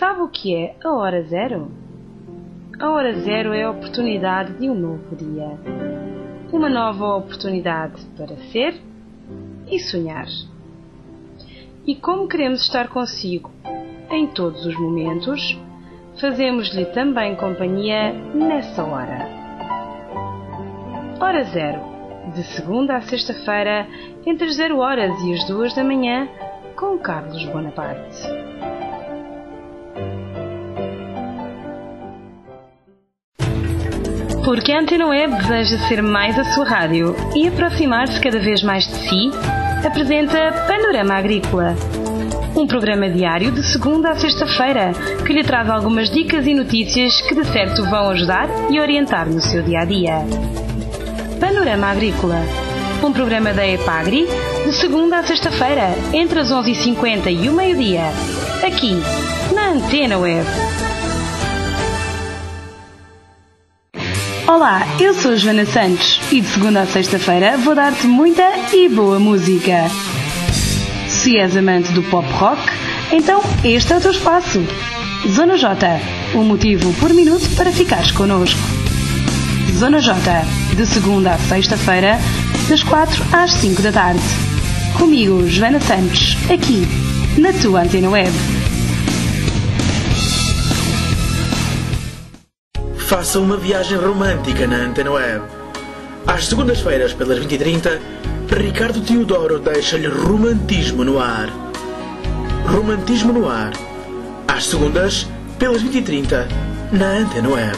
Sabe o que é a hora zero? A hora zero é a oportunidade de um novo dia. Uma nova oportunidade para ser e sonhar. E como queremos estar consigo em todos os momentos, fazemos-lhe também companhia nessa hora. Hora zero, de segunda a sexta-feira, entre as 0 horas e as 2 da manhã, com Carlos Bonaparte. Porque a Antena Web deseja ser mais a sua rádio e aproximar-se cada vez mais de si, apresenta Panorama Agrícola. Um programa diário de segunda a sexta-feira que lhe traz algumas dicas e notícias que de certo vão ajudar e orientar no seu dia-a-dia. Panorama Agrícola. Um programa da EPAGRI de segunda a sexta-feira, entre as 11h50 e o meio-dia, aqui na Antena Web. Olá, eu sou Joana Santos e de segunda a sexta-feira vou dar-te muita e boa música. Se és amante do pop rock, então este é o teu espaço. Zona J, um motivo por minuto para ficares connosco. Zona J, de segunda a sexta-feira, das 4 às 5 da tarde. Comigo, Joana Santos, aqui, na tua Antena Web. Faça uma viagem romântica na Antena Web. Às segundas-feiras, pelas 20h30, Ricardo Teodoro deixa-lhe romantismo no ar. Romantismo no ar. Às segundas, pelas 20h30, na Antena Web.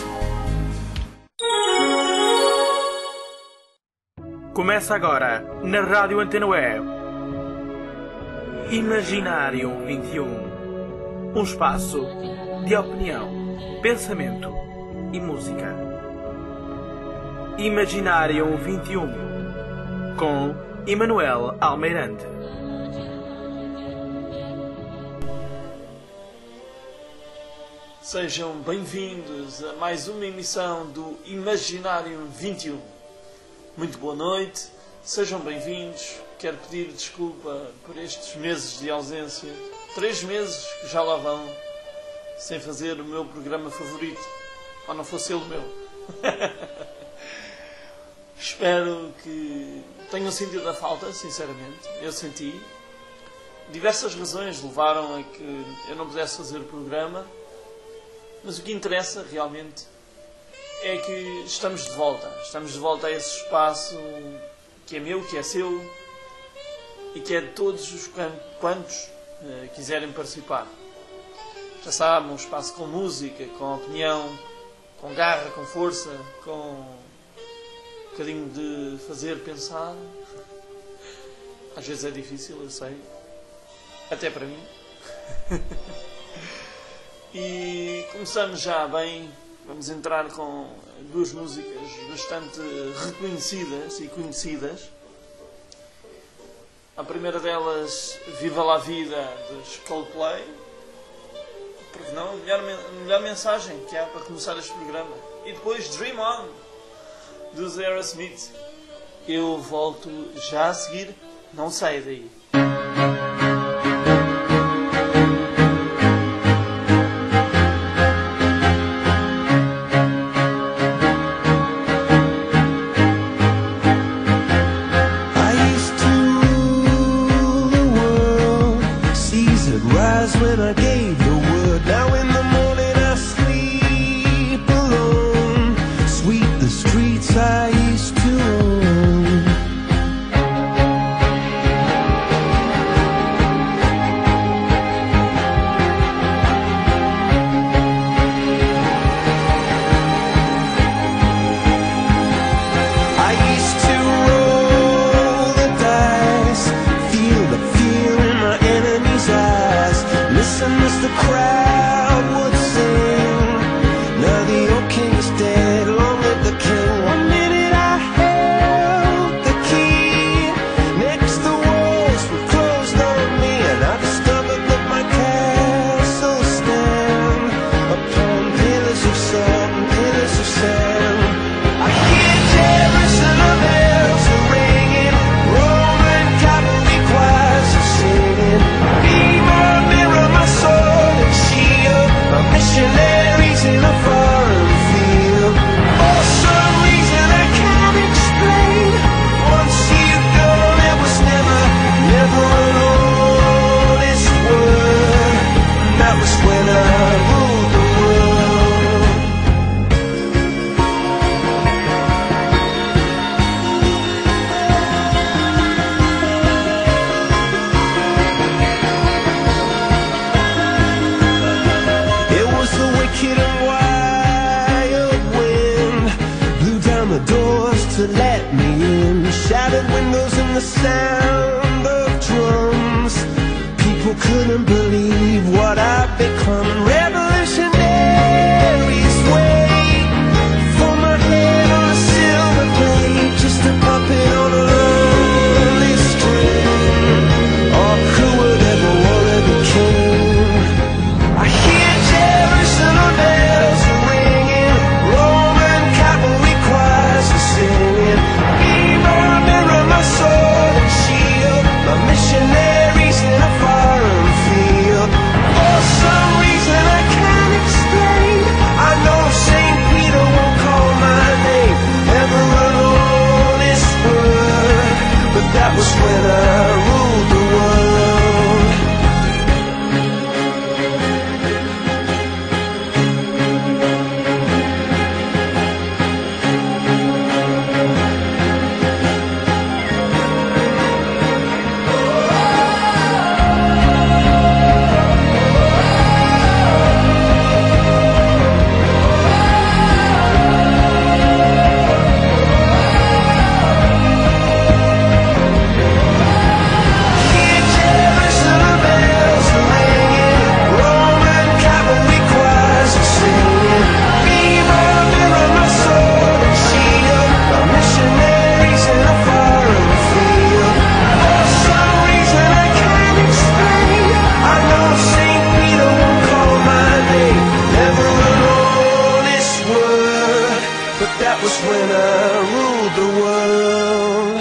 Começa agora, na Rádio Antena Web, Imaginário 21. Um espaço de opinião, pensamento e música. Imaginário 21, com Emanuel Almeirante. Sejam bem-vindos a mais uma emissão do Imaginário 21. Muito boa noite, sejam bem-vindos. Quero pedir desculpa por estes meses de ausência. 3 meses que já lá vão, sem fazer o meu programa favorito. Ou não fosse ele o meu. Espero que tenham sentido a falta, sinceramente. Eu senti. Diversas razões levaram a que eu não pudesse fazer o programa. Mas o que interessa realmente é que estamos de volta. Estamos de volta a esse espaço que é meu, que é seu e que é de todos os quantos quiserem participar. Já sabem, um espaço com música, com opinião, com garra, com força, com um bocadinho de fazer pensar. Às vezes é difícil, eu sei. Até para mim. E começamos já bem. Vamos entrar com 2 músicas bastante reconhecidas e conhecidas. A primeira delas, Viva la Vida, dos Coldplay. Porque não, a melhor mensagem que há para começar este programa. E depois Dream On, dos Aerosmith. Eu volto já a seguir, não saia daí. Listen and the sound of drums. People couldn't believe what I'd become. Revolutionaries wait for my head on a silver plate, just a puppet on a lonely string. Oh, who would ever wanna be king? I hear Jerusalem bells ringing, Roman cavalry choirs are singing. Mirror, mirror, my sword and shield, my missionaries in a foreign field. For some reason I can't explain, I know St. Peter won't call my name ever on this word, but that was when I ruled the world. When I ruled the world.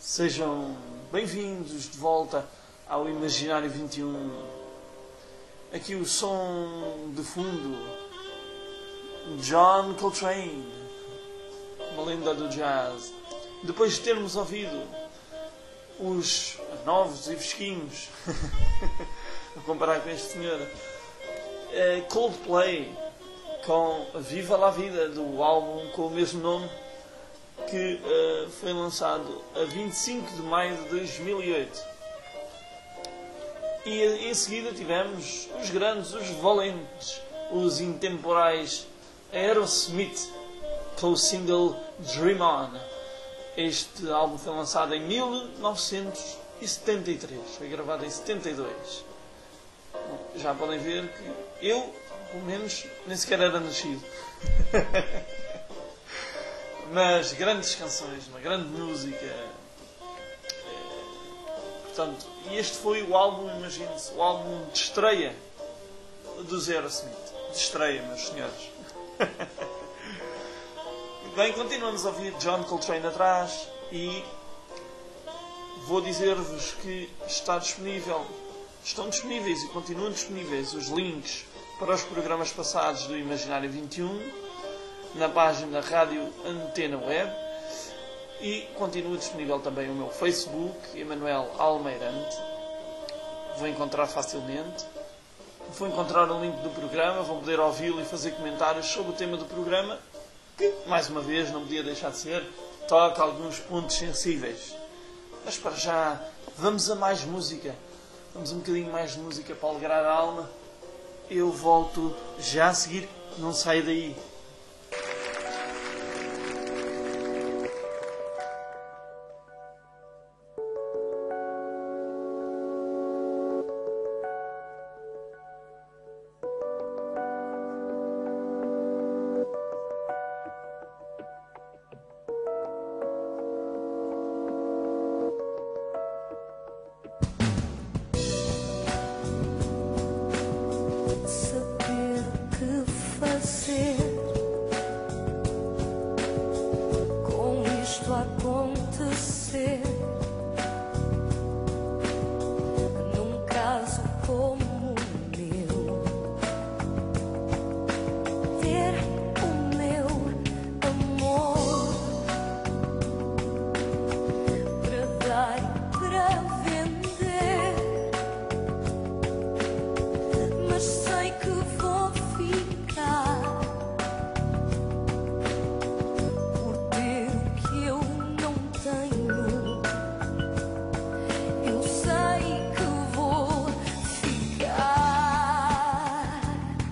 Sejam bem-vindos de volta ao Imaginário 21. Aqui o som de fundo, John Coltrane, uma lenda do jazz. Depois de termos ouvido os novos e fresquinhos, a comparar com este senhor, Coldplay, com Viva la Vida, do álbum com o mesmo nome, que foi lançado a 25 de maio de 2008. E em seguida tivemos os grandes, os valentes, os intemporais Aerosmith, com o single Dream On. Este álbum foi lançado em 1973, foi gravado em 72. Bom, já podem ver que eu, pelo menos, nem sequer era nascido. Mas grandes canções, uma grande música. Portanto, e este foi o álbum, imagine-se, o álbum de estreia dos Aerosmith. De estreia, meus senhores. Bem, continuamos a ouvir John Coltrane atrás e vou dizer-vos que estão disponíveis e continuam disponíveis os links para os programas passados do Imaginário 21 na página da Rádio Antena Web, e continua disponível também o meu Facebook, Emanuel Almeirante. Vão encontrar facilmente. Vão encontrar o link do programa, vão poder ouvi-lo e fazer comentários sobre o tema do programa, que, mais uma vez, não podia deixar de ser, toca alguns pontos sensíveis. Mas para já, vamos a mais música. Vamos um bocadinho mais de música para alegrar a alma. Eu volto já a seguir, não saia daí. Saber o que fazer com isto a acontecer. Num caso como o meu, ter o meu amor para dar e para vender, mas sei que vou ficar por ter o que eu não tenho. Eu sei que vou ficar.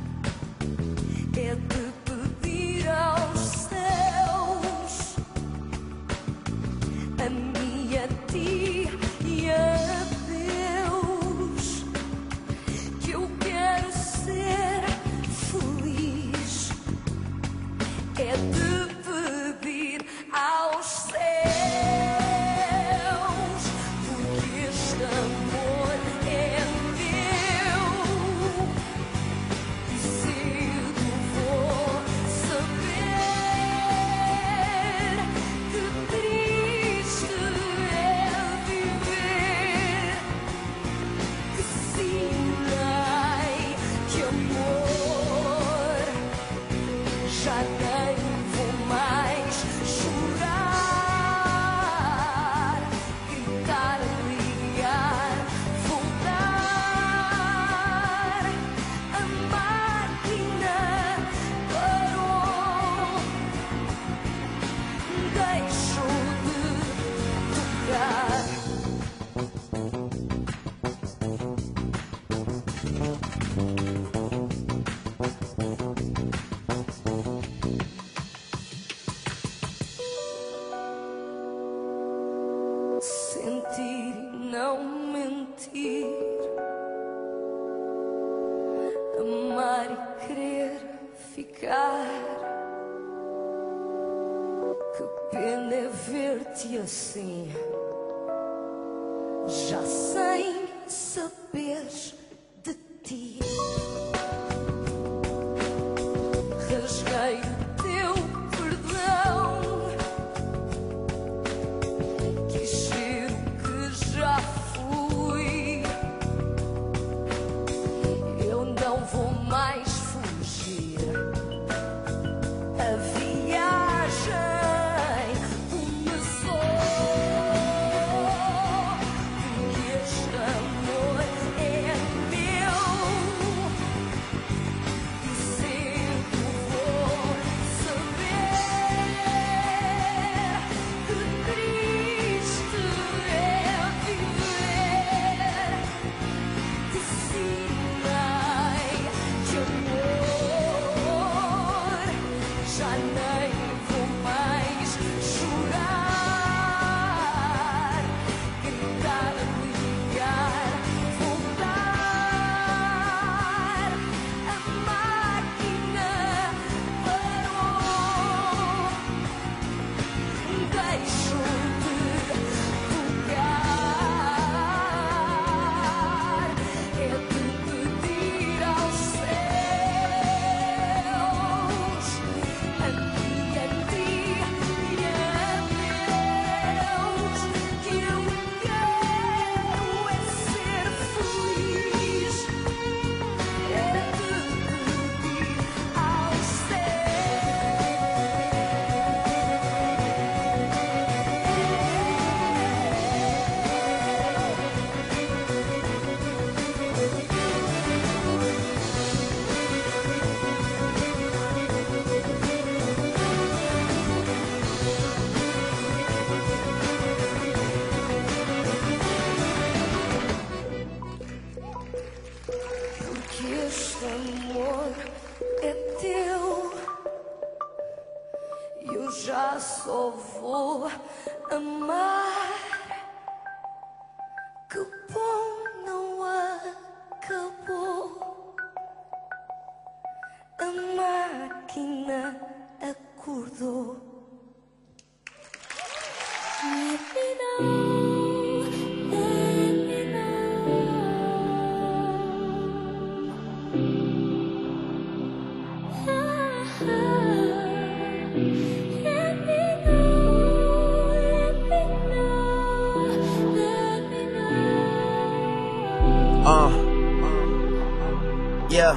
É de pedir aos céus, a mim, a ti e a Deus, que eu quero ser feliz. É de pedir aos céus, porque este amor é meu e cedo vou saber que triste é viver. Que sinai, que amor, já nem vou mais chorar, gritar, ligar, voltar. A máquina parou, deixou de tocar. Sentir e não mentir, amar e querer ficar. Que pena é ver-te assim, já sem saberes de ti. Rasguei o teu perdão, quis ser amar, que bom não acabou. A máquina acordou. Let me know, let me know. Let me know, let me know. Yeah.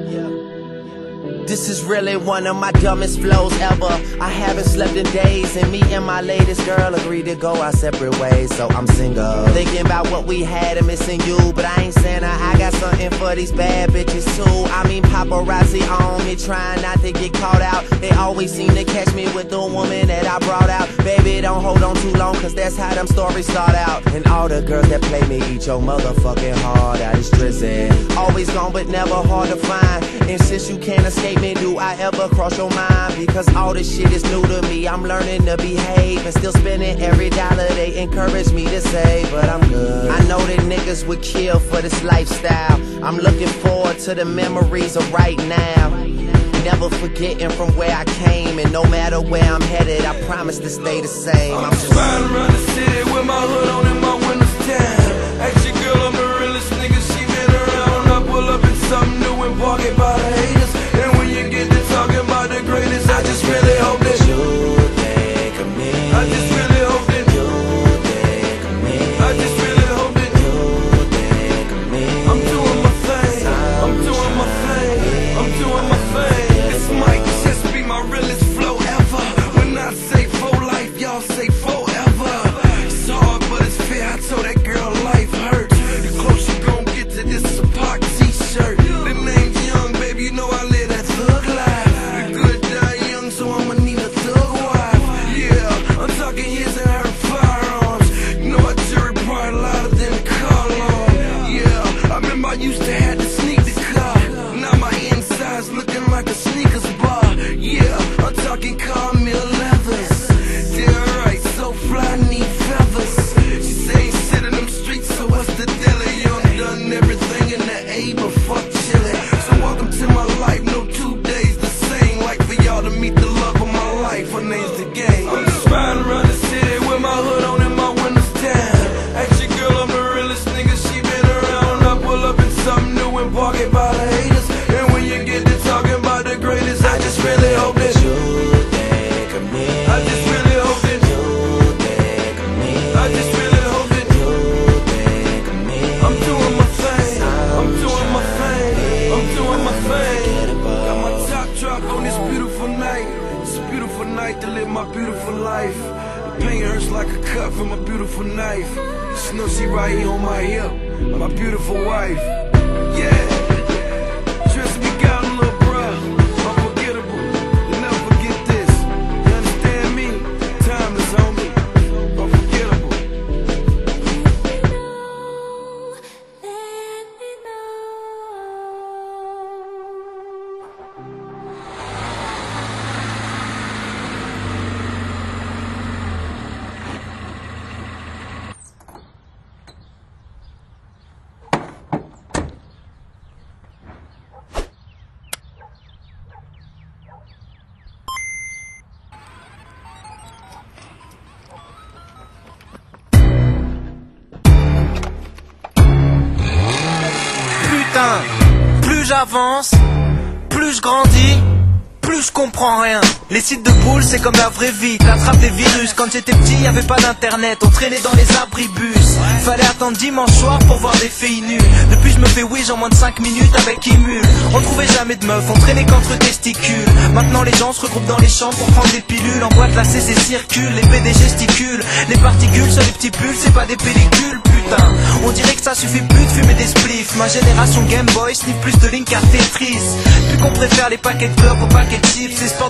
This is really one of my dumbest flows ever. I haven't slept in days, and me and my latest girl agreed to go our separate ways, so I'm single. Thinking about what we had and missing you, but I ain't saying I got something for these bad bitches too. I mean paparazzi on me, trying not to get caught out. They always seem to catch me with the woman that I brought out. Baby, don't hold on too long, cause that's how them stories start out. And all the girls that play me eat your motherfucking heart out. It's Drizzy, always gone but never hard to find. And since you can't escape me, do I ever cross your mind? Because all this shit is new to me. I'm learning to behave and still spending every dollar they encourage me to save. But I'm good. I know that niggas would kill for this lifestyle. I'm looking forward to the memories of right now. Never forgetting from where I came, and no matter where I'm headed, I promise to stay the same. I'm just riding around the city with my hood on and my windows down. Ask your girl, I'm the realest nigga, she been around. I pull up in something new and park it by the haters. And when you get to talking about the greatest, I just really hope that you think of me. I just really hope that you think of me. I just really hope that you think of me. I'm doing my thing, I'm doing my thing, I'm doing my thing. This might just be my realest flow ever. When I say for life, y'all say forever. It's hard but it's fair, I told that girl life hurts. The closer you gon' get to this Pac t-shirt. The name's Young, baby, you know I live that thug life. The good die young, so I'ma need a thug wife. Yeah, I'm talking years and her firearms. You know I jury part louder than a car alarm. Yeah, I remember I used to have to sneak the car. Now my inside's looking like a sneakers bar. Yeah, I'm talking Carmel leathers. Yeah, right, so fly, need feathers. She say ain't sit in them streets, so what's the deli? Young done everything in the A, but fuck chillin'. So welcome to my life, no 2 days the same. Like for y'all to meet the love of my life, her name's The Game. I'm just riding around the city with my hood on and my windows down. Ask your girl, I'm the realest nigga, she been around. I pull up in something new and park it by the haters. And when you get to talking about the greatest, I just really hope that you think of me. I just really hope that you think of me. I just really hope that you think of me. I'm doing my thing, I'm doing my thing, I'm doing my thing. Got my top drop on this beautiful night. It's a beautiful night to live my beautiful life. The pain hurts like a cut from a beautiful knife. Just know she right here on my hip, my beautiful wife. Yeah, trust me, got a little bruh, unforgettable. You never forget this. You understand me? Timeless on me, unforgettable. Let me know. Putain, plus j'avance, plus je grandis, plus je comprends rien. Les sites de boules c'est comme la vraie vie, t'attrapes des virus. Quand j'étais petit y'avait pas d'internet, on traînait dans les abribus. Fallait attendre dimanche soir pour voir des filles nues. Depuis je me fais wish en moins de 5 minutes avec Imul. On trouvait jamais de meufs, on traînait qu'entre testicules. Maintenant les gens se regroupent dans les champs pour prendre des pilules. En boîte la CC circule, les PD gesticulent. Les particules sur les petits pulls, c'est pas des pellicules. Putain, on dirait que ça suffit plus de fumer des spliffs. Ma génération Game Boy sniff plus de lignes qu'à Tetris. Plus qu'on préfère les paquets de clopes aux paquets de chips. Les sports d'équipe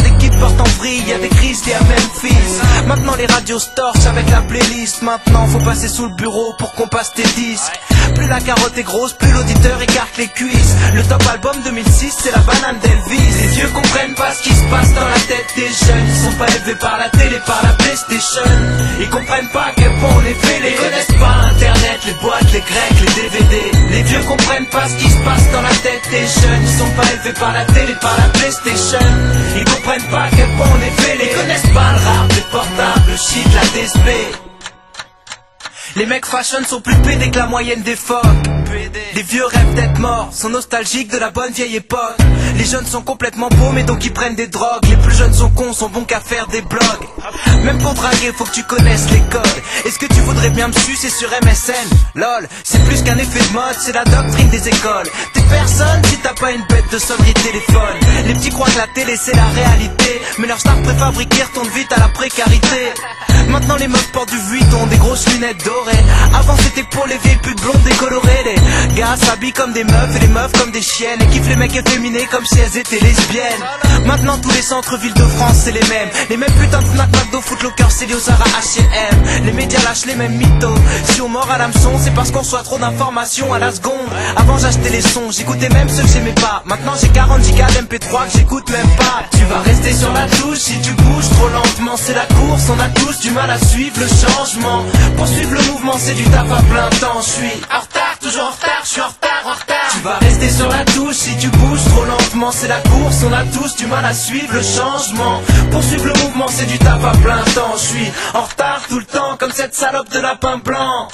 partent en vrille, y a des crises à Memphis. Maintenant les radios se torchent avec la playlist. Maintenant faut passer sous le bureau pour qu'on passe tes disques. Plus la carotte est grosse, plus l'auditeur écarte les cuisses. Le top album 2006 c'est la banane d'Elvis. Les vieux comprennent pas ce qui se passe dans la tête des jeunes. Ils sont pas élevés par la télé, par la PlayStation. Ils comprennent pas à quel point on est fêlés. Ils connaissent pas internet, les boîtes, les grecs, les DVD. Les vieux comprennent pas ce qui se passe dans la tête des jeunes. Ils sont pas élevés par la télé, par la PlayStation. Ils comprennent pas à quel point on est fêlés. Ils connaissent pas le rap, les portables, le shit, la DSP. Les mecs fashion sont plus pédés que la moyenne des phoques. Les vieux rêvent d'être morts, sont nostalgiques de la bonne vieille époque. Les jeunes sont complètement paumés donc ils prennent des drogues. Les plus jeunes sont cons, sont bons qu'à faire des blogs. Même pour draguer faut que tu connaisses les codes. Est-ce que tu voudrais bien me sucer sur MSN? Lol, c'est plus qu'un effet de mode, c'est la doctrine des écoles. T'es personne si t'as pas une bête de sonnerie de téléphone. Les petits croient que la télé c'est la réalité, mais leur star préfabriquée retourne vite à la précarité. Maintenant les meufs portent du Vuitton, des grosses lunettes dorées. Avant c'était pour les vieilles putes blondes décolorées. Les gars s'habillent comme des meufs et les meufs comme des chiennes. Et kiffent les mecs efféminés comme si elles étaient lesbiennes. Maintenant tous les centres-villes de France c'est les mêmes. Les mêmes putains de Fnac, McDo, Footlocker, Célio, Zara, H&M. Les médias lâchent les mêmes mythos. Si on mord à l'hameçon c'est parce qu'on reçoit trop d'informations à la seconde. Avant j'achetais les sons, j'écoutais même ceux que j'aimais pas. Maintenant j'ai 40 gigas d'MP3 que j'écoute même pas. Tu vas rester sur la touche si tu bouges trop lentement. C'est la course, on a tous du mal à suivre le changement. Pour suivre le mouvement c'est du taf à plein temps. Je suis en retard, toujours en retard, je suis en retard, en retard. Tu vas rester sur la touche si tu bouges trop lentement. C'est la course, on a tous du mal à suivre le changement. Pour suivre le mouvement c'est du taf à plein temps. Je suis en retard tout le temps comme cette salope de lapin blanc.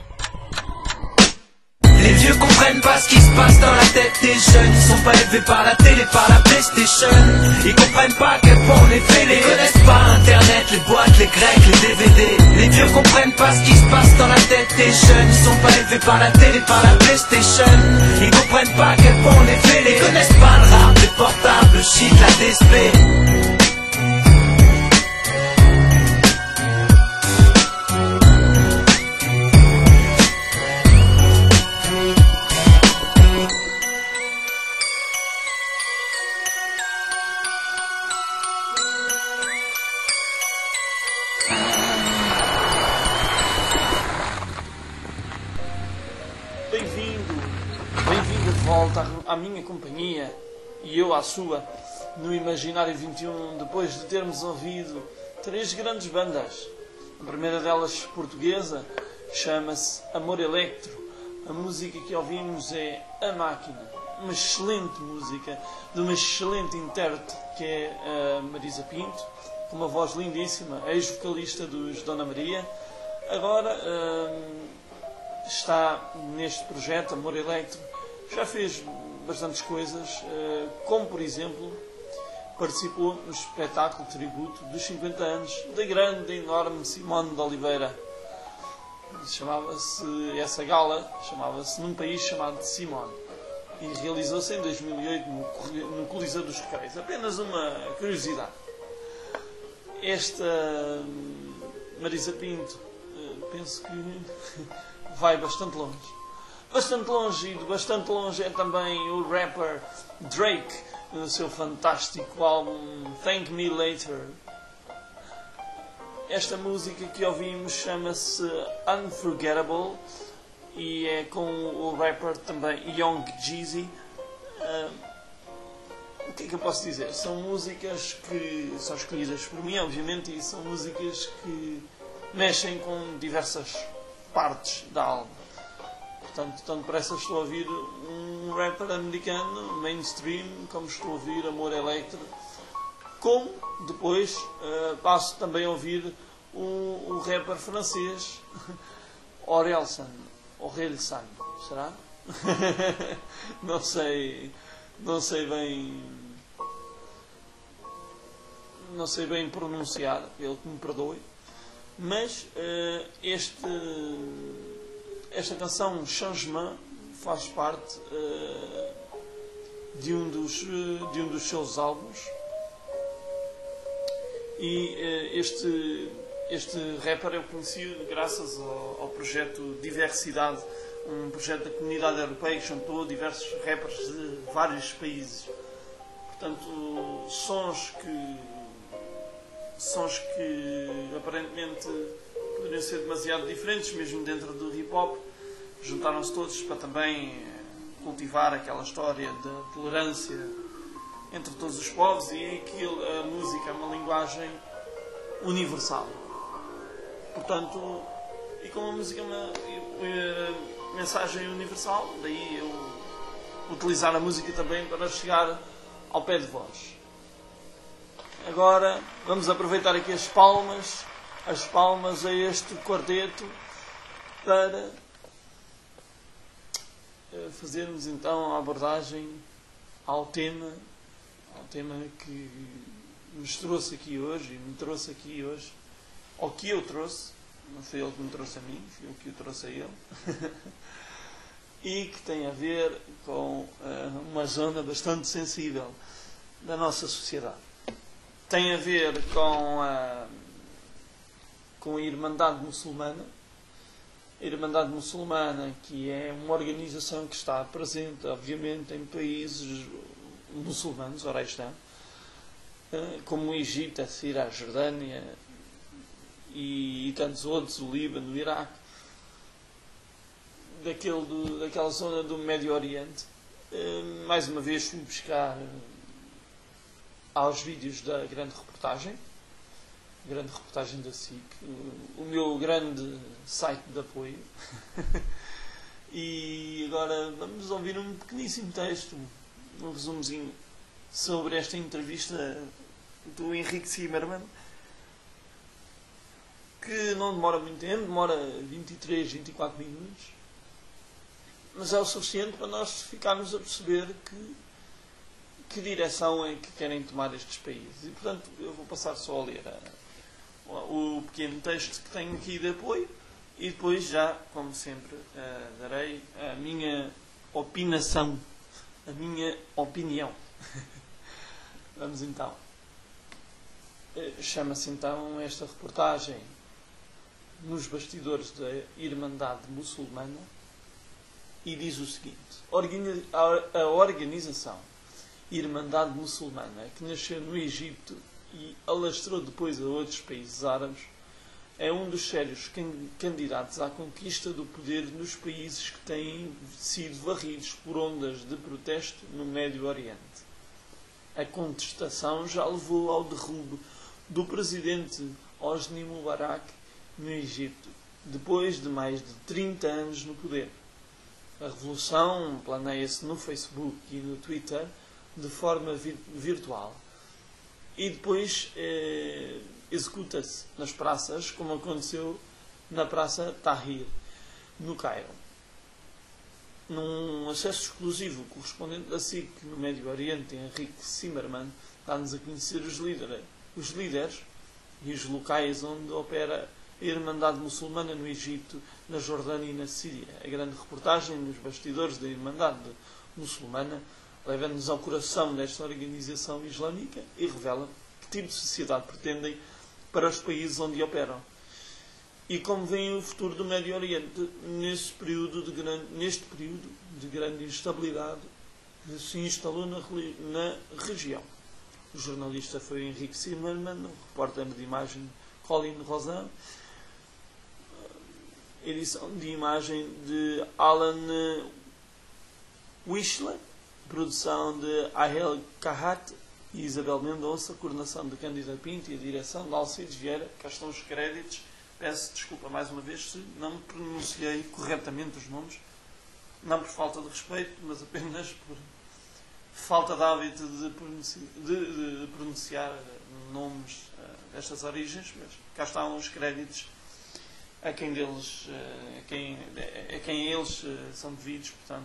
Les vieux comprennent pas ce qui se passe dans la tête des jeunes. Ils sont pas élevés par la télé, par la PlayStation. Ils comprennent pas à quel point on est fêlés. Ils connaissent pas internet, les boîtes, les grecs, les DVD. Les vieux comprennent pas ce qui se passe dans la tête des jeunes. Ils sont pas élevés par la télé, par la PlayStation. Ils comprennent pas à quel point on est fêlés. Ils connaissent pas le rap, les portables, le shit, la DSP. Bem-vindo de volta à minha companhia e eu à sua no Imaginário 21, depois de termos ouvido 3 grandes bandas. A primeira delas portuguesa chama-se Amor Electro. A música que ouvimos é A Máquina, uma excelente música de uma excelente intérprete que é a Marisa Pinto, com uma voz lindíssima, ex-vocalista dos Dona Maria. Agora está neste projeto Amor Electro. Já fez bastantes coisas, como por exemplo participou no espetáculo tributo dos 50 anos da grande, enorme Simone de Oliveira. Essa gala chamava-se Num País Chamado Simone e realizou-se em 2008 no Coliseu dos Recreios. Apenas uma curiosidade. Esta Marisa Pinto, penso que vai bastante longe. Bastante longe, e de bastante longe é também o rapper Drake, no seu fantástico álbum Thank Me Later. Esta música que ouvimos chama-se Unforgettable e é com o rapper também Young Jeezy. O que é que eu posso dizer? São músicas que são escolhidas por mim, obviamente, e são músicas que mexem com diversas partes da alma. Portanto, tanto por essa estou a ouvir um rapper americano, mainstream, como estou a ouvir Amor Electro, como depois passo também a ouvir o rapper francês Orelsan, será? Não sei bem pronunciar, ele que me perdoe, mas esta canção Changement faz parte de um dos seus álbuns e este rapper eu conheci graças ao projeto Diversidade, um projeto da Comunidade Europeia que juntou diversos rappers de vários países. Portanto, sons que sons que aparentemente poderiam ser demasiado diferentes, mesmo dentro do hip-hop, juntaram-se todos para também cultivar aquela história da tolerância entre todos os povos, e que a música é uma linguagem universal. Portanto, e como a música é uma mensagem universal, daí eu utilizar a música também para chegar ao pé de vós. Agora vamos aproveitar aqui as palmas a este quarteto para fazermos então a abordagem ao tema que nos trouxe aqui hoje, e me trouxe aqui hoje, ou que eu trouxe, não foi ele que me trouxe a mim, foi eu que o trouxe a ele, e que tem a ver com uma zona bastante sensível da nossa sociedade. Tem a ver com a Irmandade Muçulmana. A Irmandade Muçulmana, que é uma organização que está presente, obviamente, em países muçulmanos, ora aí está, como o Egito, a Síria, a Jordânia e tantos outros, o Líbano, o Iraque, daquela zona do Médio Oriente. Mais uma vez fui buscar aos vídeos da grande reportagem da SIC, o meu grande site de apoio. E agora vamos ouvir um pequeníssimo texto, um resumozinho sobre esta entrevista do Henrique Zimmermann, que não demora muito tempo, demora 23, 24 minutos, mas é o suficiente para nós ficarmos a perceber que direção é que querem tomar estes países. E, portanto, eu vou passar só a ler o pequeno texto que tenho aqui de apoio, e depois já, como sempre, darei a minha opinação, a minha opinião. Vamos então. Chama-se então esta reportagem Nos Bastidores da Irmandade Muçulmana, e diz o seguinte: a organização Irmandade Muçulmana, que nasceu no Egito e alastrou depois a outros países árabes, é um dos sérios candidatos à conquista do poder nos países que têm sido varridos por ondas de protesto no Médio Oriente. A contestação já levou ao derrubo do presidente Hosni Mubarak no Egito, depois de mais de 30 anos no poder. A revolução planeia-se no Facebook e no Twitter de forma virtual, e depois executa-se nas praças, como aconteceu na Praça Tahrir, no Cairo. Num acesso exclusivo, o correspondente da SIC no Médio Oriente, Henrique Zimmermann, dá-nos a conhecer os líderes e os locais onde opera a Irmandade Muçulmana no Egito, na Jordânia e na Síria. A grande reportagem Nos Bastidores da Irmandade Muçulmana leva-nos ao coração desta organização islâmica e revela que tipo de sociedade pretendem para os países onde operam e como vem o futuro do Médio Oriente neste período de grande instabilidade que se instalou na região. O jornalista foi Henrique Zimmermann, o repórter de imagem Colin Rosan, edição de imagem de Alan Wischler, produção de Ahel Carrat e Isabel Mendonça, coordenação de Cândida Pinto e a direção de Alcides Vieira. Cá estão os créditos. Peço desculpa mais uma vez se não pronunciei corretamente os nomes, não por falta de respeito, mas apenas por falta de hábito de pronunciar nomes destas origens. Mas cá estão os créditos a quem eles são devidos. Portanto,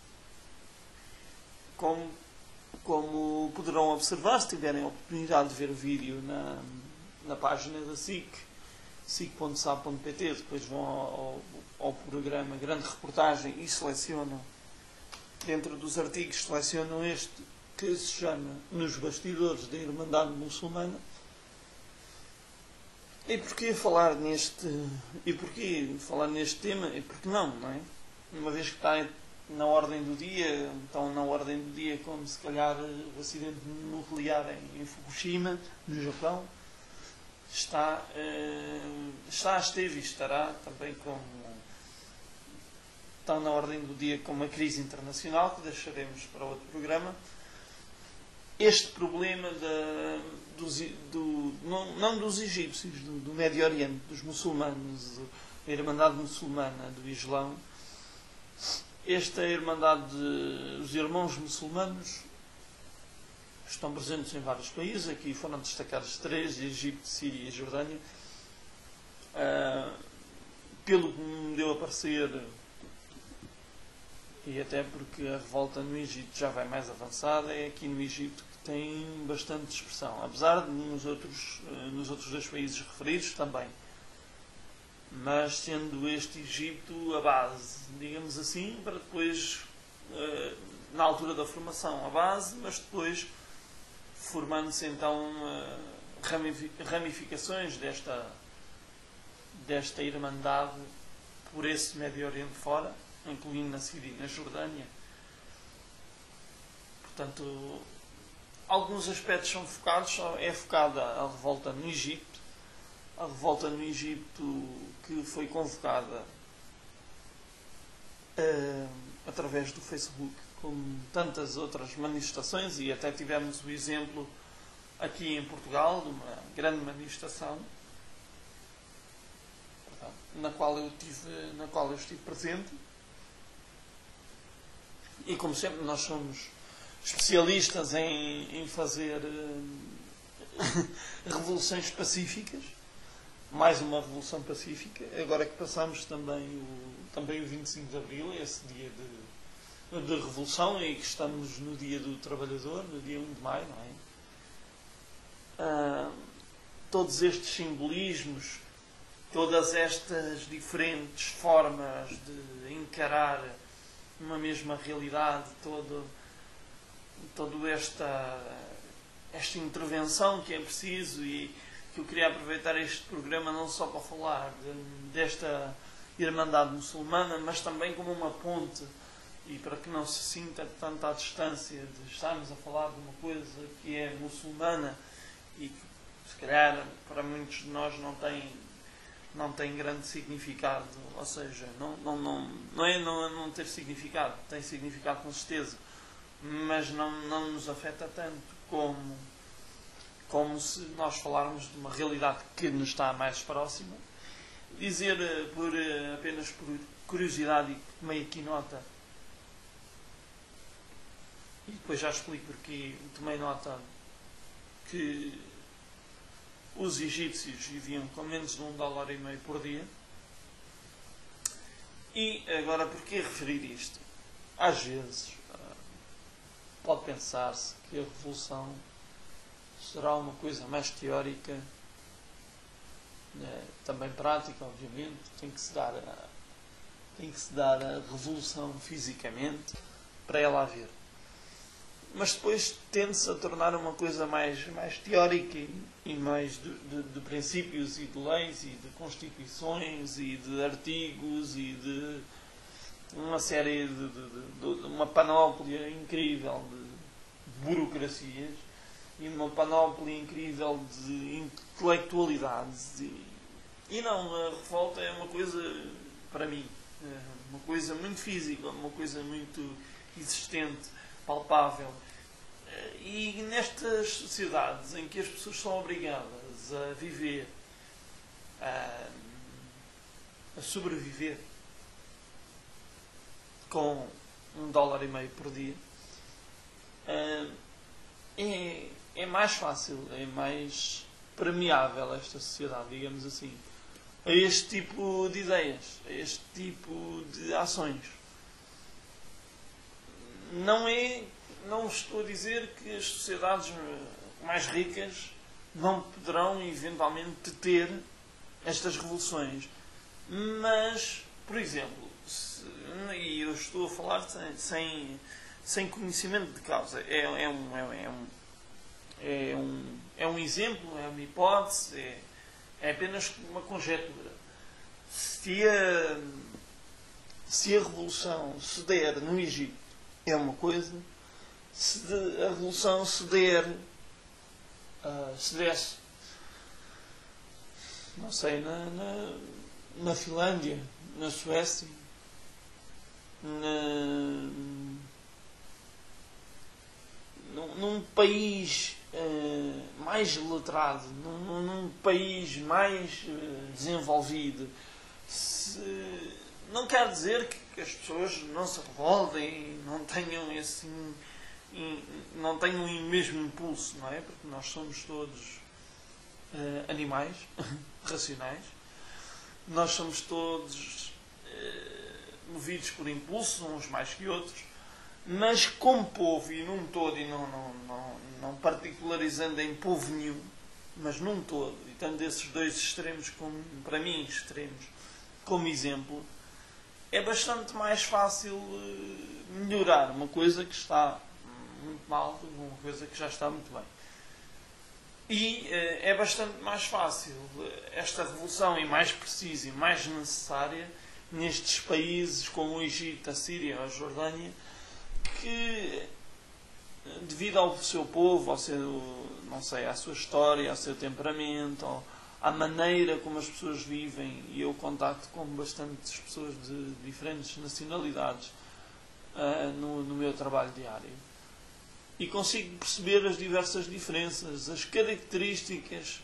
como poderão observar, se tiverem a oportunidade de ver o vídeo na página da SIC, sic.sab.pt, depois vão ao programa Grande Reportagem e selecionam, dentro dos artigos, selecionam este que se chama Nos Bastidores da Irmandade Muçulmana. E porquê falar neste tema? E porquê não é? Uma vez que está na ordem do dia, então na ordem do dia como se calhar o acidente nuclear em Fukushima, no Japão, esteve e estará também está na ordem do dia com uma crise internacional, que deixaremos para outro programa. Este problema não dos egípcios, do Médio Oriente, dos muçulmanos, a Irmandade Muçulmana do Islão. Esta Irmandade, os irmãos muçulmanos, estão presentes em vários países. Aqui foram destacados 3, Egito, Síria e Jordânia. Pelo que me deu a parecer, e até porque a revolta no Egito já vai mais avançada, é aqui no Egito que tem bastante expressão, apesar de nos outros 2 países referidos também. Mas sendo este Egito a base, digamos assim, para depois, na altura da formação, a base, mas depois formando-se então ramificações desta Irmandade por esse Médio Oriente fora, incluindo na Síria e na Jordânia. Portanto, alguns aspectos são focados. É focada a revolta no Egito. A revolta no Egito que foi convocada através do Facebook, como tantas outras manifestações, e até tivemos o exemplo aqui em Portugal de uma grande manifestação, na qual eu estive presente. E como sempre, nós somos especialistas em fazer revoluções pacíficas. Mais uma revolução pacífica. Agora que passamos também o 25 de Abril, esse dia de revolução, e que estamos no dia do trabalhador, no dia 1 de maio, não é? Todos estes simbolismos, todas estas diferentes formas de encarar uma mesma realidade, toda esta intervenção que é preciso, e que eu queria aproveitar este programa não só para falar desta Irmandade Muçulmana, mas também como uma ponte, e para que não se sinta tanto à distância de estarmos a falar de uma coisa que é muçulmana e que se calhar para muitos de nós não tem grande significado, ou seja, não é não ter significado, tem significado com certeza, mas não nos afeta tanto como se nós falarmos de uma realidade que nos está mais próxima. Dizer, apenas por curiosidade, e tomei aqui nota, e depois já explico porque tomei nota, que os egípcios viviam com menos de $1,50 por dia. E agora, porquê referir isto? Às vezes pode pensar-se que a revolução será uma coisa mais teórica, também prática, obviamente. Tem que se dar a revolução fisicamente para ela haver. Mas depois tende-se a tornar uma coisa mais teórica e mais de princípios e de leis e de constituições e de artigos e de uma série de uma panóplia incrível de burocracias e uma panóplia incrível de intelectualidades. E não, a revolta é uma coisa, para mim, uma coisa muito física, uma coisa muito existente, palpável. E nestas sociedades em que as pessoas são obrigadas a viver, a sobreviver com $1,50 por dia, é mais fácil, é mais permeável esta sociedade, digamos assim, a este tipo de ideias, a este tipo de ações. Não estou a dizer que as sociedades mais ricas não poderão eventualmente ter estas revoluções, mas, por exemplo, e eu estou a falar sem conhecimento de causa, é um exemplo, é uma hipótese, é apenas uma conjectura. Se a revolução se der no Egito, é uma coisa. Se a revolução se desse não sei, na Finlândia, na Suécia, num país mais letrado, num país mais desenvolvido. Não quer dizer que as pessoas não se revoltem, não tenham não tenham o mesmo impulso, não é? Porque nós somos todos animais racionais, nós somos todos movidos por impulso, uns mais que outros, mas como povo e num todo, e não particularizando em povo nenhum, mas num todo, e tendo esses dois extremos, como, para mim, extremos, como exemplo, é bastante mais fácil melhorar uma coisa que está muito mal do que uma coisa que já está muito bem. E é bastante mais fácil esta revolução, e mais precisa e mais necessária, nestes países como o Egito, a Síria ou a Jordânia, que, devido ao seu povo, ao seu, não sei, à sua história, ao seu temperamento, à maneira como as pessoas vivem, e eu contacto com bastantes pessoas de diferentes nacionalidades no meu trabalho diário, e consigo perceber as diversas diferenças, as características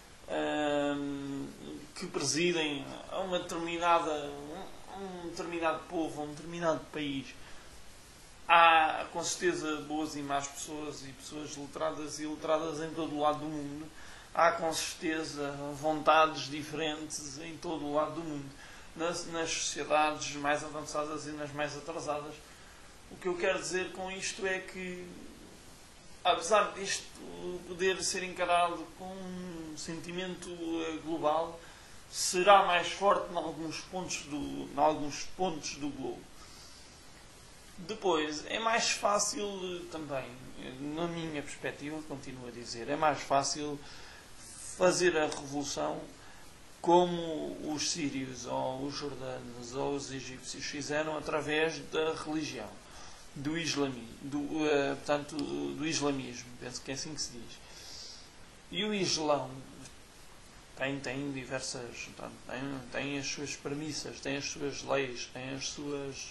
que presidem a um determinado povo, a um determinado país. Há, com certeza, boas e más pessoas, e pessoas letradas e iletradas em todo o lado do mundo. Há, com certeza, vontades diferentes em todo o lado do mundo, nas sociedades mais avançadas e nas mais atrasadas. O que eu quero dizer com isto é que, apesar disto poder ser encarado com um sentimento global, será mais forte em alguns pontos do globo. Depois, é mais fácil também, na minha perspectiva, continuo a dizer, é mais fácil fazer a revolução como os sírios, ou os jordanos, ou os egípcios fizeram, através da religião, do islamismo, do islamismo, penso que é assim que se diz. E o Islão tem diversas, tem as suas premissas, tem as suas leis, tem as suas...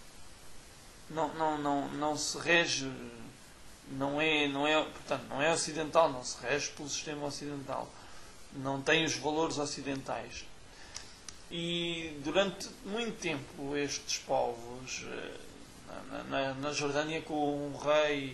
Não se rege, não é ocidental, não se rege pelo sistema ocidental, não tem os valores ocidentais. E durante muito tempo estes povos, na Jordânia com um rei,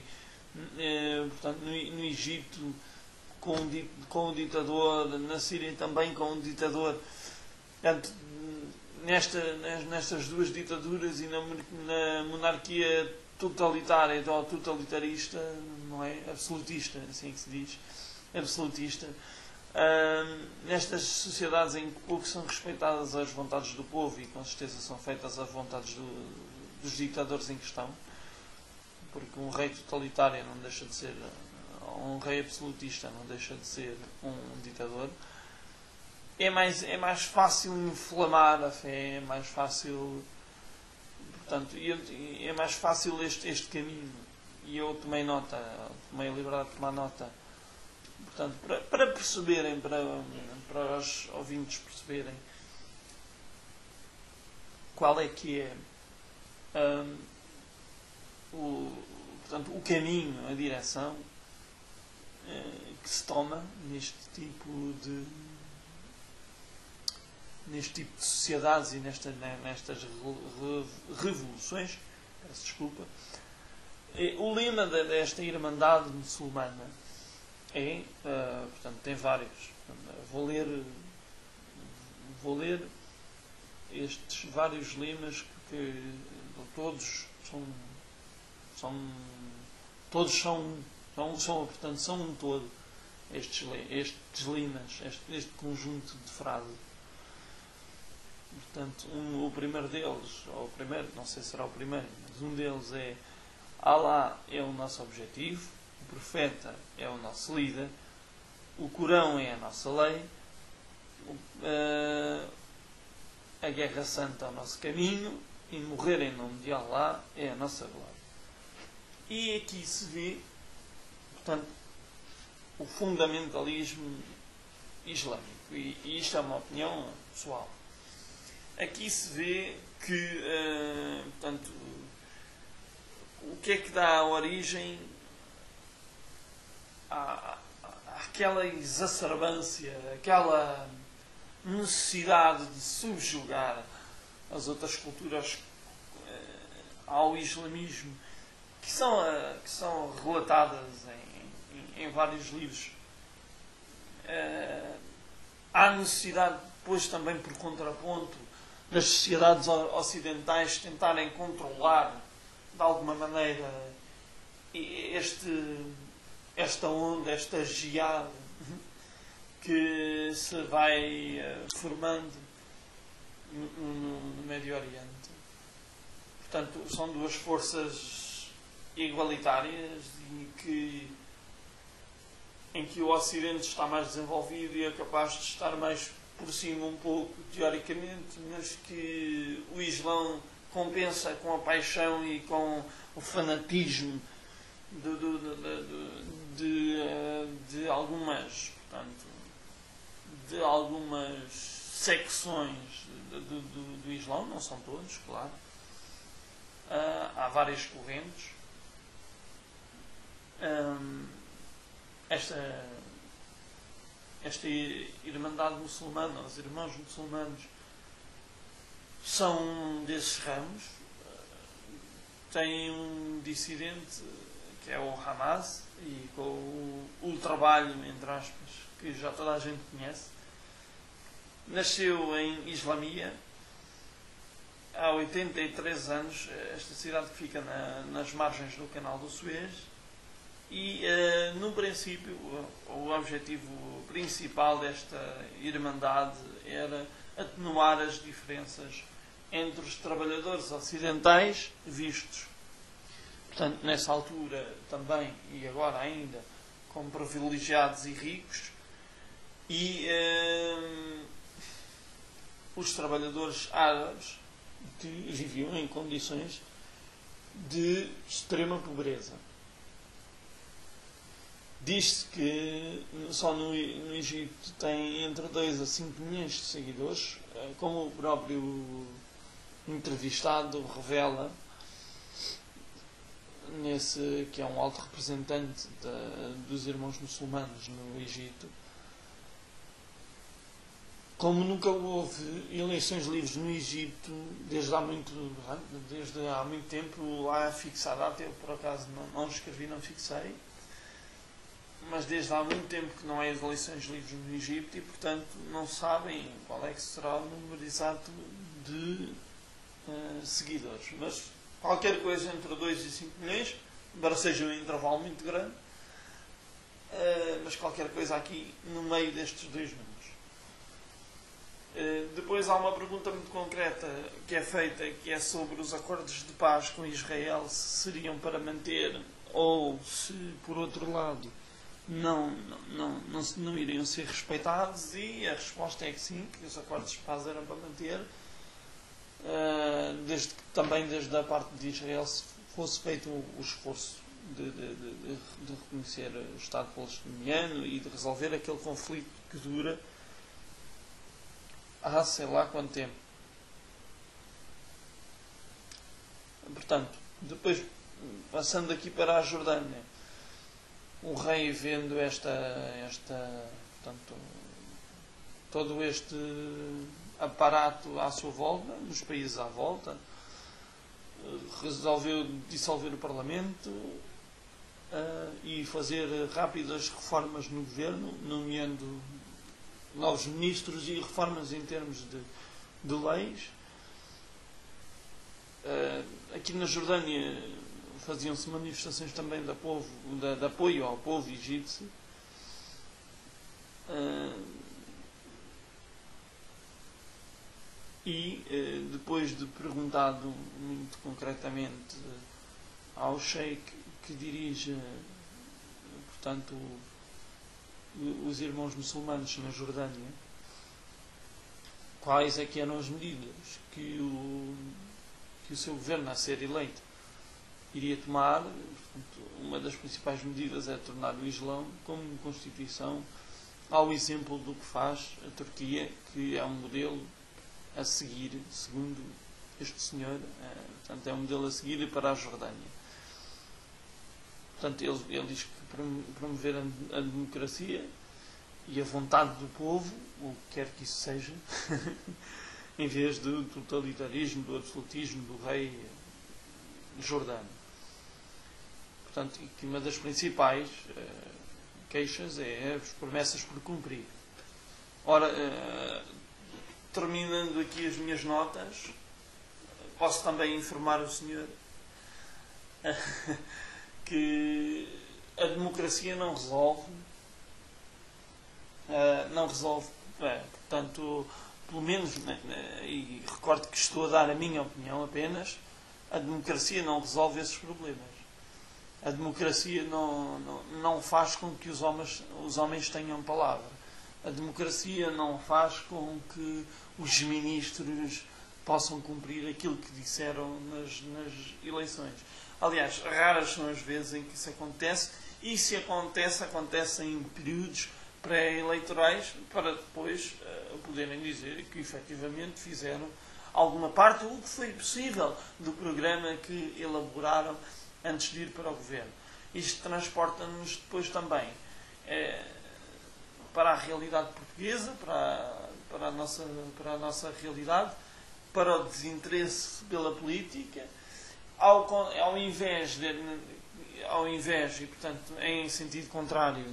no Egito com um ditador, na Síria também com um ditador, portanto, nestas duas ditaduras e na monarquia totalitária ou totalitarista, não é? Absolutista, assim que se diz, absolutista, nestas sociedades em que pouco são respeitadas as vontades do povo, e com certeza são feitas as vontades dos ditadores em questão, porque um rei totalitário não deixa de ser, um rei absolutista não deixa de ser um ditador. É mais fácil inflamar a fé, é mais fácil, portanto, é mais fácil este caminho. E eu tomei a liberdade de tomar nota, portanto, para perceberem, para os ouvintes perceberem qual é que é o caminho, a direção que se toma neste tipo de sociedades e nestas revoluções. Peço desculpa. O lema desta Irmandade Muçulmana portanto, tem vários. Vou ler estes vários lemas, que todos são um todo. Estes lemas, este conjunto de frases. Portanto, o primeiro deles, ou o primeiro, não sei se será o primeiro, mas um deles é: Allah é o nosso objetivo, o profeta é o nosso líder, o Corão é a nossa lei, a guerra santa é o nosso caminho, e morrer em nome de Allah é a nossa glória. E aqui se vê, portanto, o fundamentalismo islâmico. e isto é uma opinião pessoal. Aqui se vê que, portanto, o que é que dá origem àquela exacerbância, àquela necessidade de subjugar as outras culturas ao islamismo, que são relatadas em vários livros. Há necessidade, depois, também por contraponto, das sociedades ocidentais tentarem controlar de alguma maneira esta onda, esta geada que se vai formando no Médio Oriente. Portanto, são duas forças igualitárias em que o Ocidente está mais desenvolvido e é capaz de estar mais por cima um pouco, teoricamente, mas que o Islão compensa com a paixão e com o fanatismo de algumas, portanto, de algumas secções do Islão, não são todos, claro. Há várias correntes. Esta Irmandade Muçulmana, os irmãos muçulmanos, são um desses ramos. Tem um dissidente, que é o Hamas, e com o trabalho, entre aspas, que já toda a gente conhece. Nasceu em Islamia, há 83 anos, esta cidade que fica nas margens do canal do Suez, e no princípio o objetivo principal desta Irmandade era atenuar as diferenças entre os trabalhadores ocidentais vistos, portanto, nessa altura também, e agora ainda, como privilegiados e ricos, e os trabalhadores árabes que viviam em condições de extrema pobreza. Diz-se que só no Egito tem entre 2 a 5 milhões de seguidores, como o próprio entrevistado revela, que é um alto representante dos irmãos muçulmanos no Egito. Como nunca houve eleições livres no Egito desde há muito tempo, lá fixada a data, eu por acaso não escrevi, não fixei, mas desde há muito tempo que não há eleições livres no Egito e, portanto, não sabem qual é que será o número exato de seguidores. Mas qualquer coisa entre 2 e 5 milhões, embora seja um intervalo muito grande, mas qualquer coisa aqui no meio destes dois números. Depois há uma pergunta muito concreta que é feita, que é sobre os acordos de paz com Israel, se seriam para manter ou se, por outro lado, não iriam ser respeitados, e a resposta é que sim, que os acordos de paz eram para manter, também desde a parte de Israel se fosse feito o esforço de reconhecer o Estado palestiniano e de resolver aquele conflito que dura há sei lá quanto tempo. Portanto, depois, passando aqui para a Jordânia, o rei, vendo portanto, todo este aparato à sua volta, nos países à volta, resolveu dissolver o Parlamento e fazer rápidas reformas no governo, nomeando novos ministros e reformas em termos de leis. Aqui na Jordânia faziam-se manifestações também de apoio ao povo egípcio. E depois de perguntado muito concretamente ao sheik que dirige, portanto, os irmãos muçulmanos na Jordânia, quais é que eram as medidas que o seu governo, a ser eleito, iria tomar. Portanto, uma das principais medidas é tornar o Islão como constituição ao exemplo do que faz a Turquia, que é um modelo a seguir, segundo este senhor, portanto, é um modelo a seguir para a Jordânia. Portanto, ele diz que promover a democracia e a vontade do povo, o que quer que isso seja, em vez do totalitarismo, do absolutismo do rei jordano. Portanto, que uma das principais queixas é as promessas por cumprir. Ora, terminando aqui as minhas notas, posso também informar o senhor que a democracia não resolve, portanto, pelo menos, e recordo que estou a dar a minha opinião apenas, a democracia não resolve esses problemas. A democracia não faz com que os homens tenham palavra. A democracia não faz com que os ministros possam cumprir aquilo que disseram nas eleições. Aliás, raras são as vezes em que isso acontece, e se acontece em períodos pré-eleitorais, para depois poderem dizer que efetivamente fizeram alguma parte, o que foi possível, do programa que elaboraram antes de ir para o governo. Isto transporta-nos depois também para a realidade portuguesa, para a nossa realidade, para o desinteresse pela política, ao invés, e portanto em sentido contrário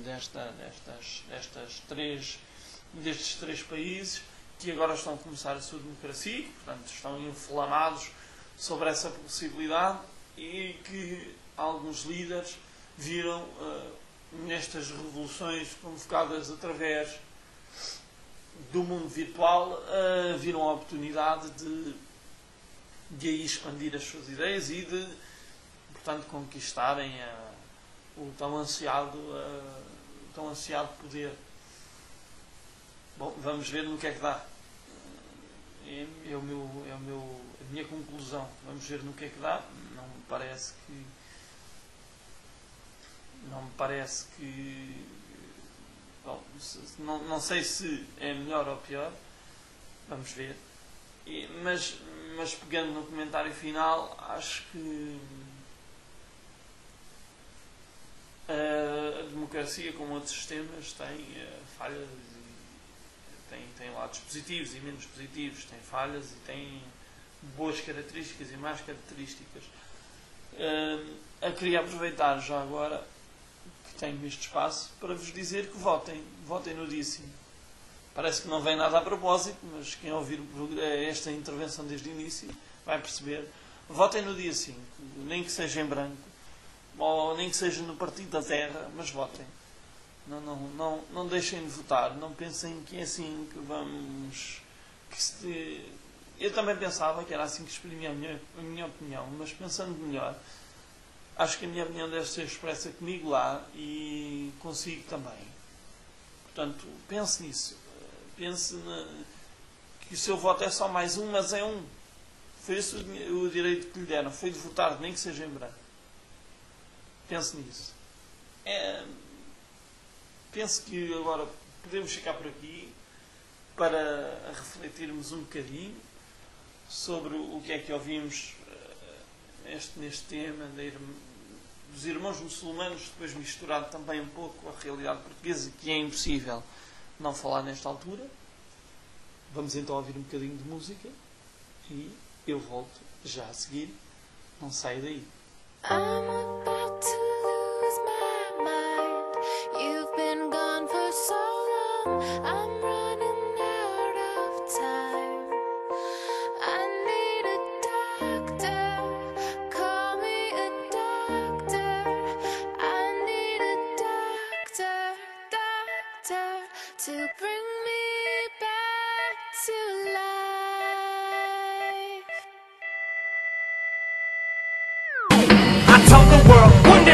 destes três países que agora estão a começar a sua democracia, que, portanto, estão inflamados sobre essa possibilidade, e que alguns líderes viram nestas revoluções convocadas através do mundo virtual, viram a oportunidade de aí expandir as suas ideias e de, portanto, conquistarem o tão ansiado poder. Bom, vamos ver no que é que dá. É a minha conclusão. Vamos ver no que é que dá. Não me parece que bom, não sei se é melhor ou pior. Vamos ver. Mas pegando no comentário final, acho que a democracia, como outros sistemas, tem falhas, tem lados positivos e menos positivos, tem falhas e tem boas características e más características. Queria aproveitar já agora que tenho este espaço para vos dizer que votem no dia 5. Parece que não vem nada a propósito, mas quem ouvir esta intervenção desde o início vai perceber. Votem no dia 5, nem que seja em branco, ou nem que seja no Partido da Terra, mas votem. Não deixem de votar, não pensem que é assim que vamos... Eu também pensava que era assim que exprimia a minha opinião, mas pensando melhor, acho que a minha opinião deve ser expressa comigo lá e consigo também. Portanto, pense nisso. Pense que o seu voto é só mais um, mas é um. Foi esse o direito que lhe deram, foi de votar, nem que seja em branco. Pense nisso. Penso que agora podemos ficar por aqui para refletirmos um bocadinho sobre o que é que ouvimos neste tema dos irmãos muçulmanos, depois misturado também um pouco com a realidade portuguesa, que é impossível não falar nesta altura. Vamos então ouvir um bocadinho de música e eu volto já a seguir. Não saia daí. I'm about to lose my mind. You've been gone for so long. I'm running out of time. I need a doctor. Call me a doctor. I need a doctor to bring me back to life. I told the world one day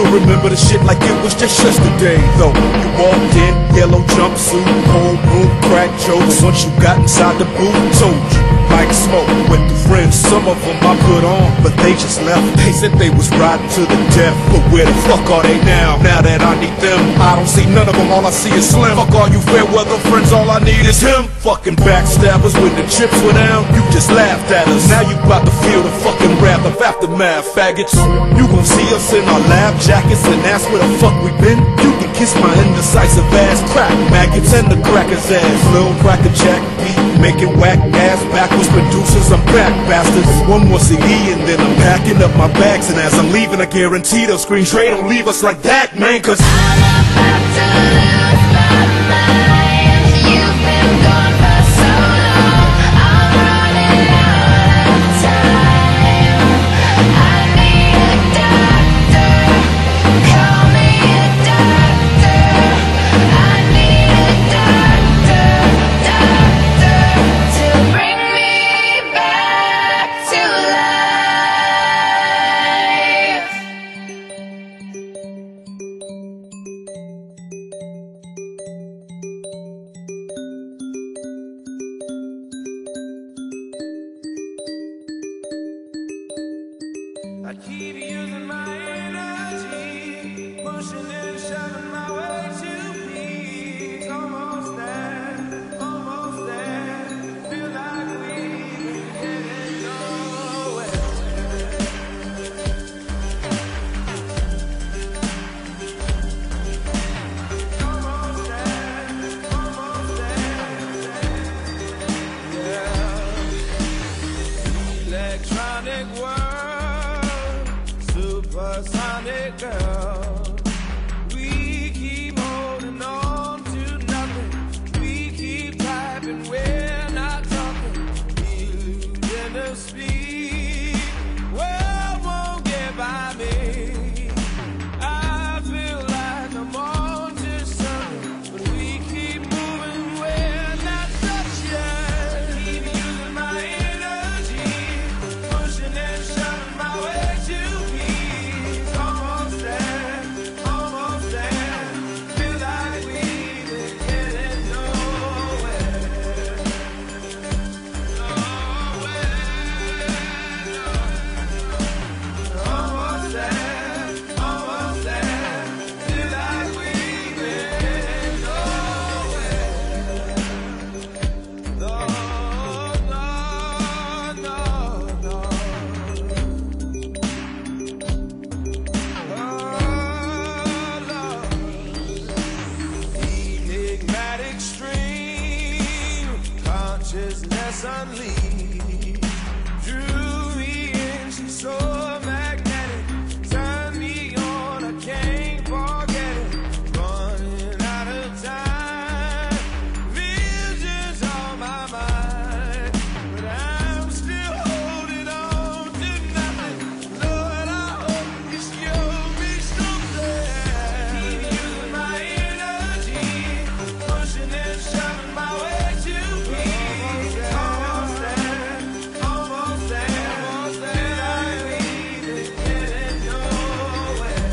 remember the shit like it was just yesterday. Though you walked in, yellow jumpsuit, homeroom crack jokes. Once you got inside the booth, told you Mike Smoke with the friends. Some of them I put on, but they just left. They said they was riding to the death, but where the fuck are they now? Now that I need them, I don't see none of them. All I see is Slim. Fuck all you fair weather friends, all I need is him. Fucking backstabbers, when the chips were down, you just laughed at us. Now you about to feel the fucking wrath of aftermath, faggots. You gon' see us in our lab jackets and ask where the fuck we been. You can kiss my indecisive ass, crack maggots and the cracker's ass. Lil' cracker jack beat, making whack ass backwards producers. I'm back, bastards. One more CD and then I'm packing up my bags. And as I'm leaving, I guarantee they'll scream Trey, don't leave us like that, man. Cause I'm about to lose my mind. You've been gone for so long. I'm running out of time. I need a doctor. Call me a doctor. I need a doctor, to bring me back to life. I keep using my energy, pushing and shoving my way to peace. Almost there, feel like we've been getting nowhere. Almost there, yeah. Electronic world, supersonic girl. We keep holding on to nothing. We keep typing, we're not talking. Illusion of speed, world won't get by me. I feel like I'm on to something, but we keep moving, we're not touching. Keep using my energy, pushing and shoving my way to peace. Almost there, feel like we've been getting nowhere. Almost there, feel like we've been nowhere. No. Enigmatic stream, consciousness unleashed, drew me in, she's so magnetic, turned me on, I can't forget it, running out of time, visions on my mind, but I'm still holding on to nothing. Lord, I hope you show me something. Keep using my energy, pushing and shoving my way to peace. Almost there, feel like we've been getting nowhere.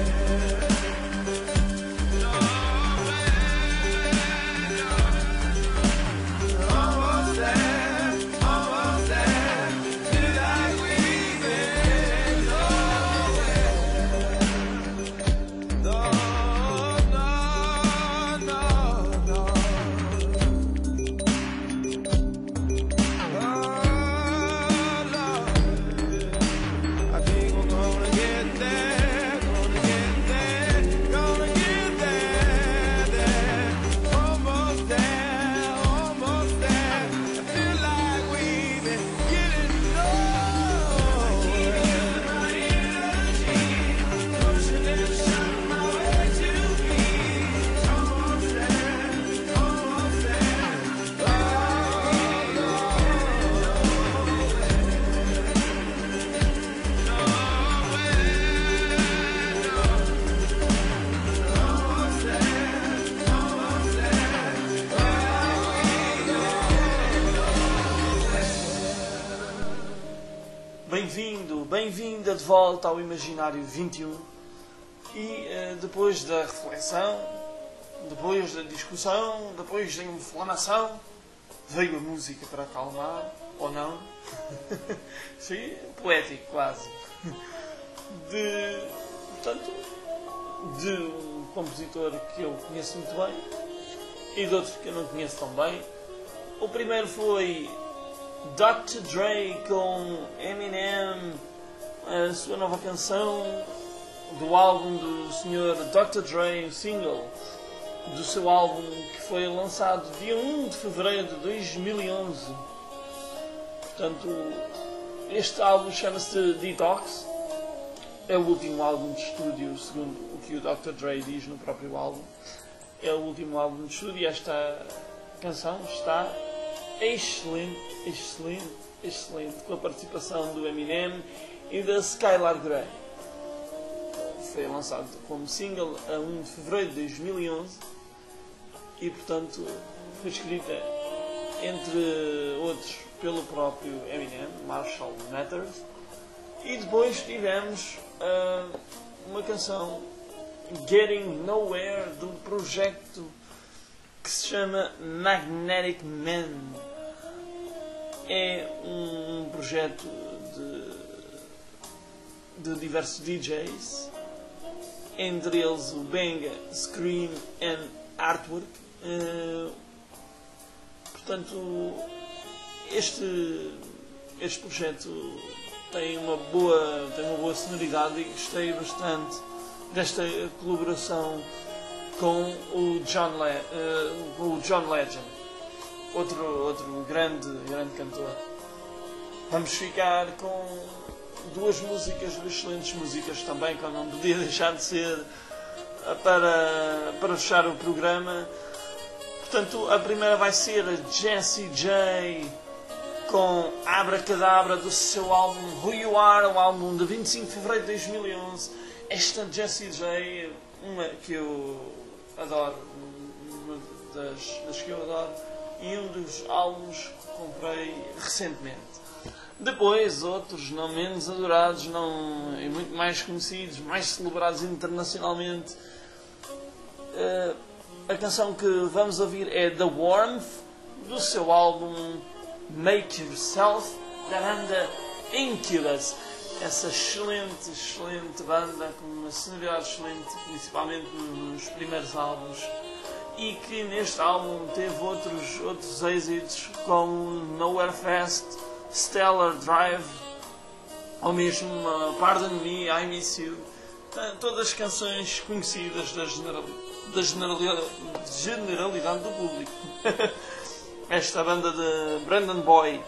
Almost there, feel like we've been nowhere. No. I think we're gonna get there, there. Almost there, I feel like we've been getting nowhere. My energy, pushing and shoving my way to peace. Almost there, Bem-vinda de volta ao Imaginário 21. E depois da reflexão, depois da discussão, depois da inflamação, veio a música para acalmar, ou não? Sim, poético quase. Portanto, de um compositor que eu conheço muito bem e de outros que eu não conheço tão bem. O primeiro foi Dr. Dre com Eminem, a sua nova canção do álbum do Sr. Dr. Dre, um single do seu álbum que foi lançado dia 1 de fevereiro de 2011. Portanto, este álbum chama-se Detox. É o último álbum de estúdio, segundo o que o Dr. Dre diz no próprio álbum. É o último álbum de estúdio e esta canção está excelente, excelente, excelente, com a participação do Eminem e da Skylar Grey. Foi lançado como single a 1 de fevereiro de 2011 e, portanto, foi escrita, entre outros, pelo próprio Eminem, Marshall Mathers. E depois tivemos uma canção, Getting Nowhere, do projeto que se chama Magnetic Man. É um projeto de diversos DJs, entre eles o Benga, Scream and Artwork. Portanto, este projeto tem uma boa sonoridade e gostei bastante desta colaboração com o John Legend, outro grande cantor. Vamos ficar com duas músicas, excelentes músicas também, que eu não podia deixar de ser para fechar o programa. Portanto, a primeira vai ser a Jessie J com Abracadabra, do seu álbum Who You Are, o álbum de 25 de fevereiro de 2011. Esta Jessie J, uma que eu adoro, uma das que eu adoro, e um dos álbuns que comprei recentemente. Depois, outros não menos adorados e muito mais conhecidos, mais celebrados internacionalmente. A canção que vamos ouvir é The Warmth, do seu álbum Make Yourself, da banda Incubus. Essa excelente banda com uma sonoridade excelente, principalmente nos primeiros álbuns, e que neste álbum teve outros êxitos como Nowhere Fast, Stellar Drive, ou mesmo Pardon Me, I Miss You. Todas canções conhecidas da generalidade do público. Esta banda de Brandon Boyd,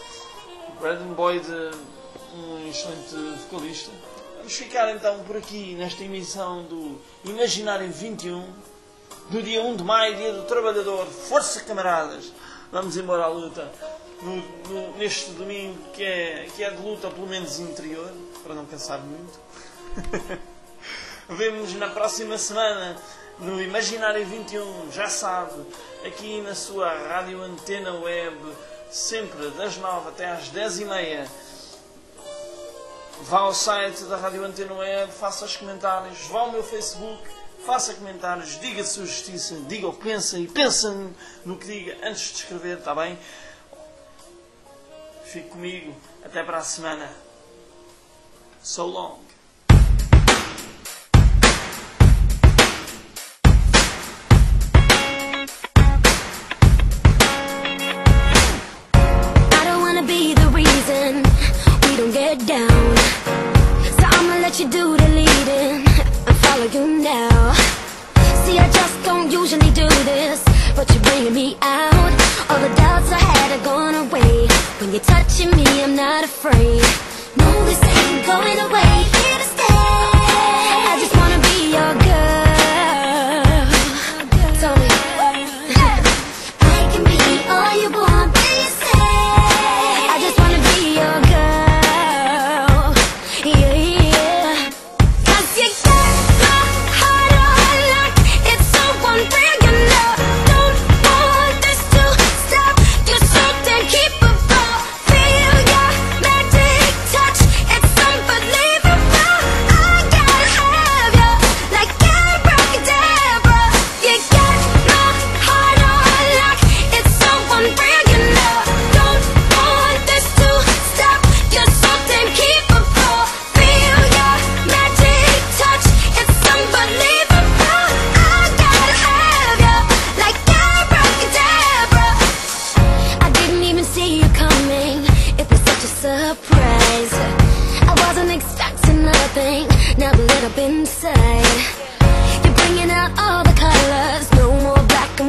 um excelente vocalista. Vamos ficar então por aqui nesta emissão do Imaginário 21, do dia 1 de maio, dia do trabalhador. Força, camaradas! Vamos embora à luta neste domingo que é de luta, pelo menos interior, para não cansar muito. Vemo-nos na próxima semana no Imaginário 21, já sabe, aqui na sua Rádio Antena Web, sempre das 9 até às 10h30. Vá ao site da Rádio Antena Web, faça os comentários, vá ao meu Facebook, faça comentários, diga a sua justiça, diga o que pensa e pensa no que diga antes de escrever, está bem? Fique comigo, até para a semana. So long. Get down, so I'ma let you do the leading and follow you now. See, I just don't usually do this, but you're bringing me out. All the doubts I had are gone away. When you're touching me, I'm not afraid. No, this ain't going away. Here to stay. I just wanna be your girl. Tell me, I can be all you want. Please say, I just wanna be your girl. Keep a ball, feel your magic touch. It's unbelievable.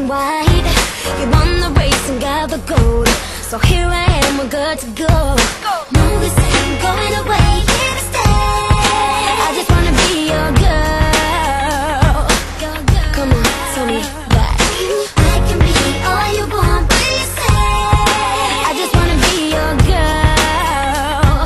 white. You won the race and got the gold. So here I am, we're good to go. No, this ain't going away, here to stay. I just wanna be your girl. Come on, tell me that. I can be all you want, please say. I just wanna be your girl.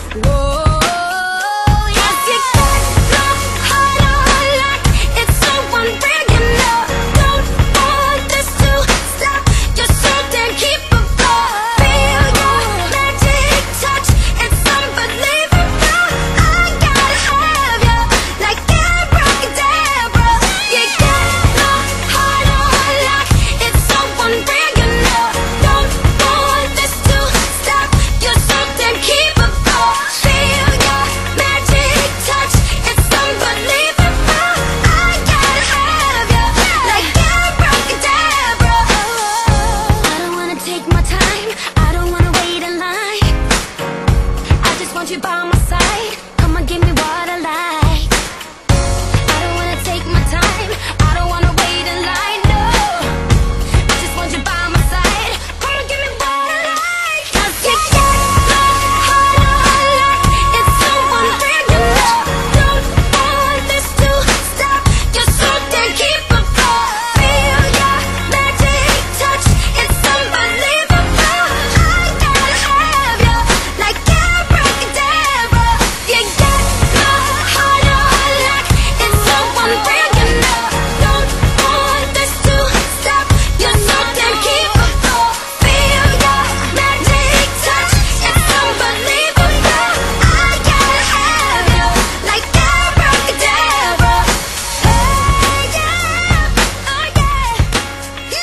Whoa, yes, you got the heart on lock. It's so unreal, you know. Don't want this to stop. You're so damn keep it flow. Feel your magic touch. It's unbelievable. I gotta have you like abracadabra. You got the heart on lock. It's so unreal, you know. Don't want this to stop. You're so damn keep it flow. Feel your magic touch. It's unbelievable. I gotta have you like abracadabra. I don't wanna take my time. I don't wanna wait in line. I just want you by my side. Come on, give me what I like. I don't wanna take my time. I don't wanna wait in line. No, I just want you by my side. Come on, give me what I like. 'Cause you got the heart on lock. It's so unreal, you know. Don't want this to stop. You're so damn keep it flow. Feel your magic touch. It's unbelievable. I gotta have you like abracadabra. You got the heart on lock. It's so unreal, you know. Don't want this to stop. You're so damn keep it flow. Feel your magic touch. It's unbelievable. I gotta have you like abracadabra. Hey, yeah, oh yeah,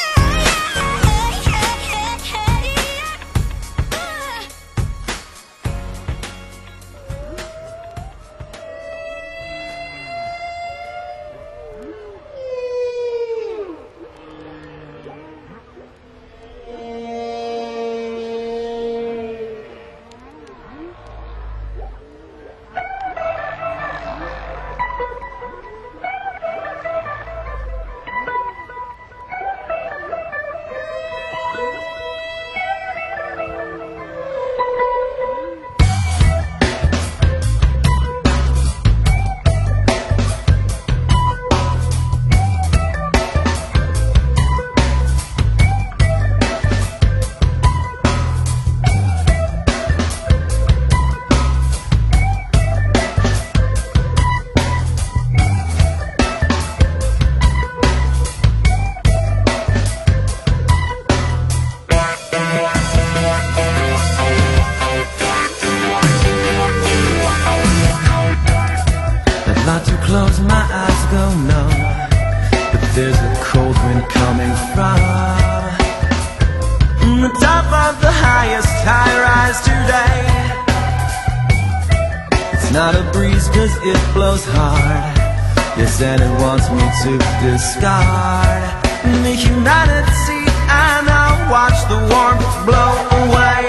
I'd like to close my eyes, go numb, but there's a cold wind coming from the top of the highest high rise today. It's not a breeze 'cause it blows hard. Yes, and it wants me to discard the humanity, and I'll watch the warmth blow away.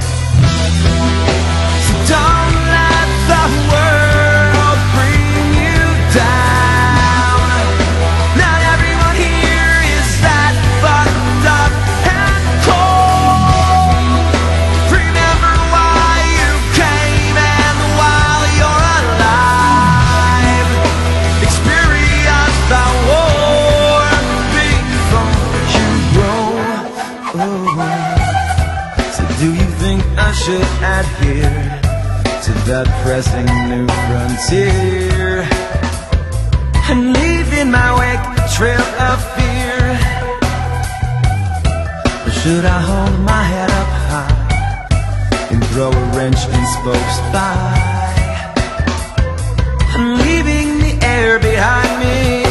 So don't let the world bring you down. Not everyone here is that fucked up and cold. Remember why you came and while you're alive, experience the war before you roll. Oh. So do you think I should adhere to that pressing new frontier and leave in my wake a trail of fear? Or should I hold my head up high and throw a wrench in spokes by, leaving the air behind me?